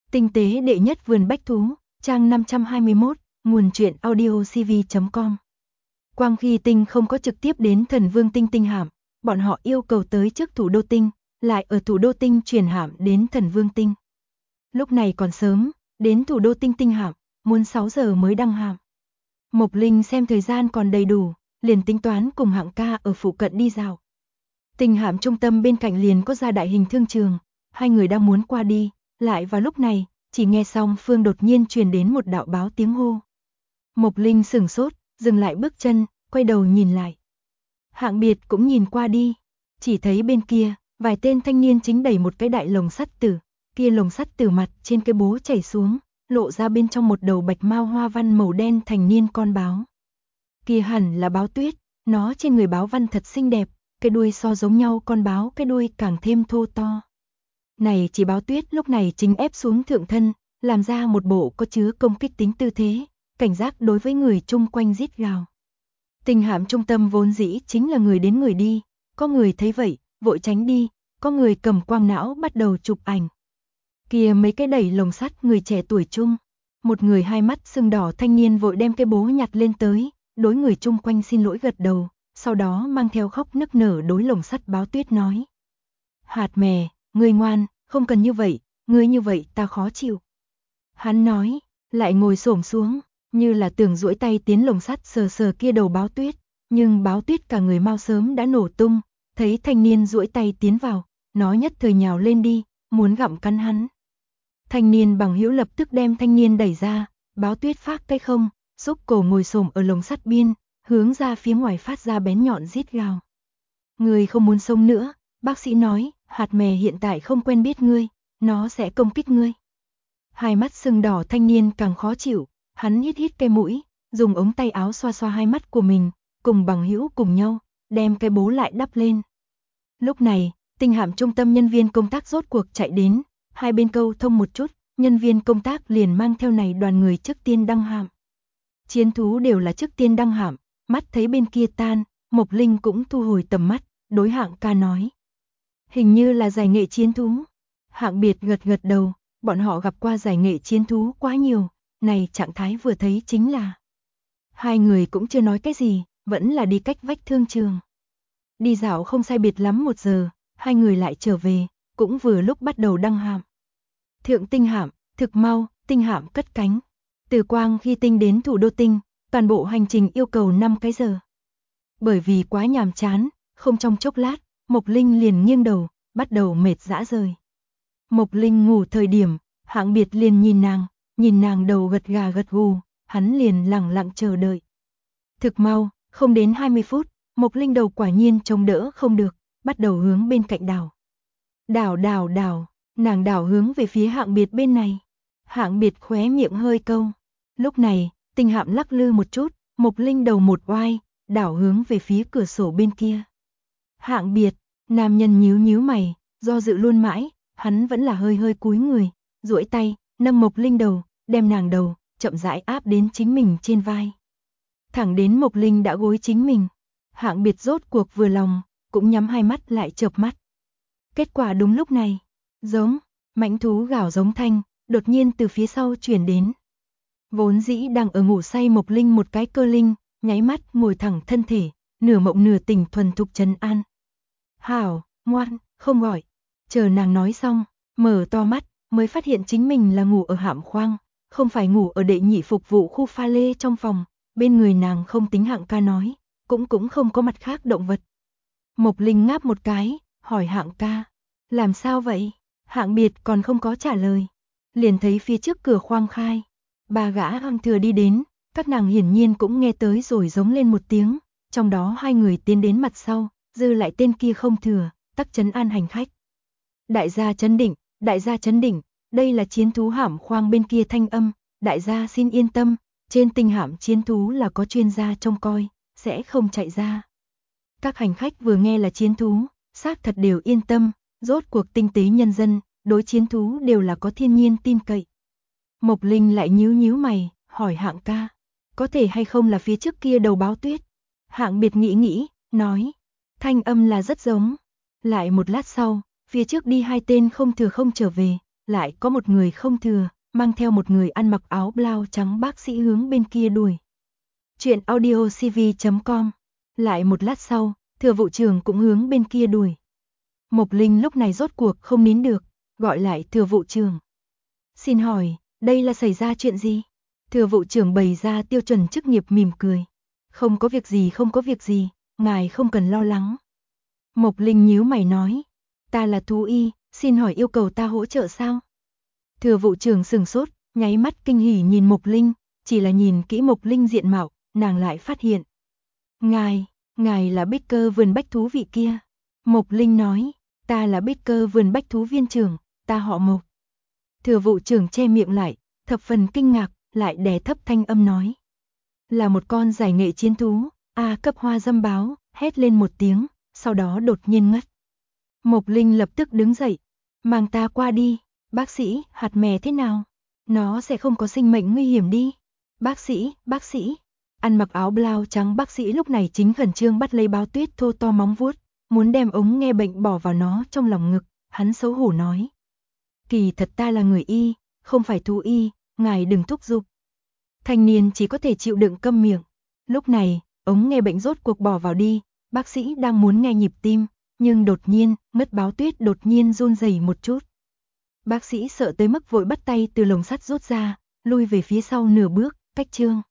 Tinh tế đệ nhất vườn bách thú, trang 521, nguồn truyện audiocv.com. Quang Khi Tinh không có trực tiếp đến Thần Vương Tinh Tinh Hạm, bọn họ yêu cầu tới trước thủ đô Tinh, lại ở thủ đô Tinh chuyển hạm đến Thần Vương Tinh. Lúc này còn sớm, đến thủ đô Tinh Tinh Hạm, muốn 6 giờ mới đăng hạm. Mộc Linh xem thời gian còn đầy đủ, liền tính toán cùng Hạng Ca ở phụ cận đi dạo. Tinh hạm trung tâm bên cạnh liền có ra đại hình thương trường, hai người đang muốn qua đi, lại vào lúc này, chỉ nghe song phương đột nhiên truyền đến một đạo báo tiếng hô. Mộc Linh sửng sốt, dừng lại bước chân, quay đầu nhìn lại. Hạng Biệt cũng nhìn qua đi, chỉ thấy bên kia, vài tên thanh niên chính đẩy một cái đại lồng sắt tử, kia lồng sắt tử mặt trên cái bố chảy xuống, lộ ra bên trong một đầu bạch mao hoa văn màu đen thành niên con báo. Kia hẳn là báo Tuyết, nó trên người báo văn thật xinh đẹp, cái đuôi so giống nhau con báo cái đuôi càng thêm thô to. Này chỉ báo Tuyết lúc này chính ép xuống thượng thân, làm ra một bộ có chứa công kích tính tư thế, cảnh giác đối với người chung quanh rít gào. Tinh hạm trung tâm vốn dĩ chính là người đến người đi, có người thấy vậy, vội tránh đi, có người cầm quang não bắt đầu chụp ảnh. Kia mấy cái đẩy lồng sắt người trẻ tuổi chung, một người hai mắt sưng đỏ thanh niên vội đem cái bố nhặt lên tới, đối người chung quanh xin lỗi gật đầu, sau đó mang theo khóc nức nở đối lồng sắt báo Tuyết nói. Hạt mè, ngươi ngoan, không cần như vậy, ngươi như vậy ta khó chịu. Hắn nói, lại ngồi xổm xuống, như là tưởng duỗi tay tiến lồng sắt sờ sờ kia đầu báo Tuyết, nhưng báo Tuyết cả người mau sớm đã nổ tung, thấy thanh niên duỗi tay tiến vào, nó nhất thời nhào lên đi, muốn gặm cắn hắn. Thanh niên bằng hữu lập tức đem thanh niên đẩy ra, báo Tuyết phát cái không, xúc cổ ngồi xổm ở lồng sắt biên, hướng ra phía ngoài phát ra bén nhọn rít gào. Ngươi không muốn sống nữa, bác sĩ nói, hạt mè hiện tại không quen biết ngươi, nó sẽ công kích ngươi. Hai mắt sưng đỏ thanh niên càng khó chịu, hắn hít hít cái mũi, dùng ống tay áo xoa xoa hai mắt của mình, cùng bằng hữu cùng nhau, đem cái bố lại đắp lên. Lúc này, tinh hạm trung tâm nhân viên công tác rốt cuộc chạy đến, hai bên câu thông một chút, nhân viên công tác liền mang theo này đoàn người trước tiên đăng hạm. Chiến thú đều là trước tiên đăng hạm, mắt thấy bên kia tan, Mộc Linh cũng thu hồi tầm mắt, đối Hạng Ca nói. Hình như là giải nghệ chiến thú. Hạng Biệt gật gật đầu, bọn họ gặp qua giải nghệ chiến thú quá nhiều, này trạng thái vừa thấy chính là. Hai người cũng chưa nói cái gì, vẫn là đi cách vách thương trường. Đi dạo không sai biệt lắm 1 giờ, hai người lại trở về, cũng vừa lúc bắt đầu đăng hạm. Thượng Tinh hạm, thực mau, Tinh hạm cất cánh. Từ Quang Khi Tinh đến thủ đô Tinh, toàn bộ hành trình yêu cầu 5 cái giờ. Bởi vì quá nhàm chán, không trong chốc lát, Mộc Linh liền nghiêng đầu, bắt đầu mệt rã rời. Mộc Linh ngủ thời điểm, Hạng Biệt liền nhìn nàng đầu gật gà gật gù, hắn liền lặng lặng chờ đợi. Thực mau, không đến 20 phút, Mộc Linh đầu quả nhiên chống đỡ không được, bắt đầu hướng bên cạnh đảo. Đảo, nàng đảo hướng về phía Hạng Biệt bên này. Hạng Biệt khóe miệng hơi câu. Lúc này, tinh hạm lắc lư một chút, Mộc Linh đầu một oai, đảo hướng về phía cửa sổ bên kia. Hạng Biệt, nam nhân nhíu mày, do dự luôn mãi, hắn vẫn là hơi cúi người, duỗi tay, nâng Mộc Linh đầu, đem nàng đầu, chậm rãi áp đến chính mình trên vai. Thẳng đến Mộc Linh đã gối chính mình, Hạng Biệt rốt cuộc vừa lòng, cũng nhắm hai mắt lại chợp mắt. Kết quả đúng lúc này, mãnh thú gào giống thanh, đột nhiên từ phía sau truyền đến. Vốn dĩ đang ở ngủ say Mộc Linh một cái cơ linh, nháy mắt ngồi thẳng thân thể, nửa mộng nửa tỉnh thuần thục trấn an. Hảo, ngoan, không gọi. Chờ nàng nói xong, mở to mắt, mới phát hiện chính mình là ngủ ở hạm khoang, không phải ngủ ở đệ nhị phục vụ khu pha lê trong phòng, bên người nàng không tính Hạng Ca nói, cũng không có mặt khác động vật. Mộc Linh ngáp một cái, hỏi Hạng Ca, làm sao vậy? Hạng Biệt còn không có trả lời, liền thấy phía trước cửa khoang khai, 3 gã hăng thừa đi đến, các nàng hiển nhiên cũng nghe tới rồi giống lên một tiếng, trong đó 2 người tiến đến mặt sau, dư lại tên kia không thừa, tắc trấn an hành khách. Đại gia chấn định, đây là chiến thú hạm khoang bên kia thanh âm, đại gia xin yên tâm, trên tinh hạm chiến thú là có chuyên gia trông coi, sẽ không chạy ra. Các hành khách vừa nghe là chiến thú, xác thật đều yên tâm, rốt cuộc tinh tế nhân dân, đối chiến thú đều là có thiên nhiên tin cậy. Mộc Linh lại nhíu mày, hỏi Hạng Ca, có thể hay không là phía trước kia đầu báo Tuyết? Hạng Biệt nghĩ, nói, thanh âm là rất giống. Lại một lát sau, phía trước đi 2 tên không thừa không trở về, lại có một người không thừa, mang theo một người ăn mặc áo blau trắng bác sĩ hướng bên kia đuổi. Chuyện audio cv.com. Lại một lát sau, Thừa vụ trưởng cũng hướng bên kia đuổi. Mộc Linh lúc này rốt cuộc không nín được, gọi lại Thừa vụ trưởng. Xin hỏi, đây là xảy ra chuyện gì? Thừa vụ trưởng bày ra tiêu chuẩn chức nghiệp mỉm cười. Không có việc gì, không có việc gì, ngài không cần lo lắng. Mộc Linh nhíu mày nói, ta là thú y, xin hỏi yêu cầu ta hỗ trợ sao? Thừa vụ trưởng sừng sốt, nháy mắt kinh hỉ nhìn Mộc Linh, chỉ là nhìn kỹ Mộc Linh diện mạo, nàng lại phát hiện. Ngài là Baker vườn bách thú vị kia. Mộc Linh nói, ta là Baker vườn bách thú viên trưởng, ta họ Mộc. Thừa vụ trưởng che miệng lại, thập phần kinh ngạc, lại đè thấp thanh âm nói. Là một con giải nghệ chiến thú, cấp hoa dâm báo, hét lên một tiếng, sau đó đột nhiên ngất. Mộc Linh lập tức đứng dậy, mang ta qua đi, bác sĩ, hạt mè thế nào? Nó sẽ không có sinh mệnh nguy hiểm đi. Bác sĩ, ăn mặc áo blau trắng bác sĩ lúc này chính khẩn trương bắt lấy Báo Tuyết thô to móng vuốt, muốn đem ống nghe bệnh bỏ vào nó trong lòng ngực, hắn xấu hổ nói. Kỳ thật ta là người y, không phải thú y, ngài đừng thúc giục. Thanh niên chỉ có thể chịu đựng câm miệng. Lúc này, ống nghe bệnh rốt cuộc bỏ vào đi, bác sĩ đang muốn nghe nhịp tim, nhưng đột nhiên, ngất Báo Tuyết đột nhiên run rẩy một chút. Bác sĩ sợ tới mức vội bắt tay từ lồng sắt rút ra, lui về phía sau nửa bước, cách chương.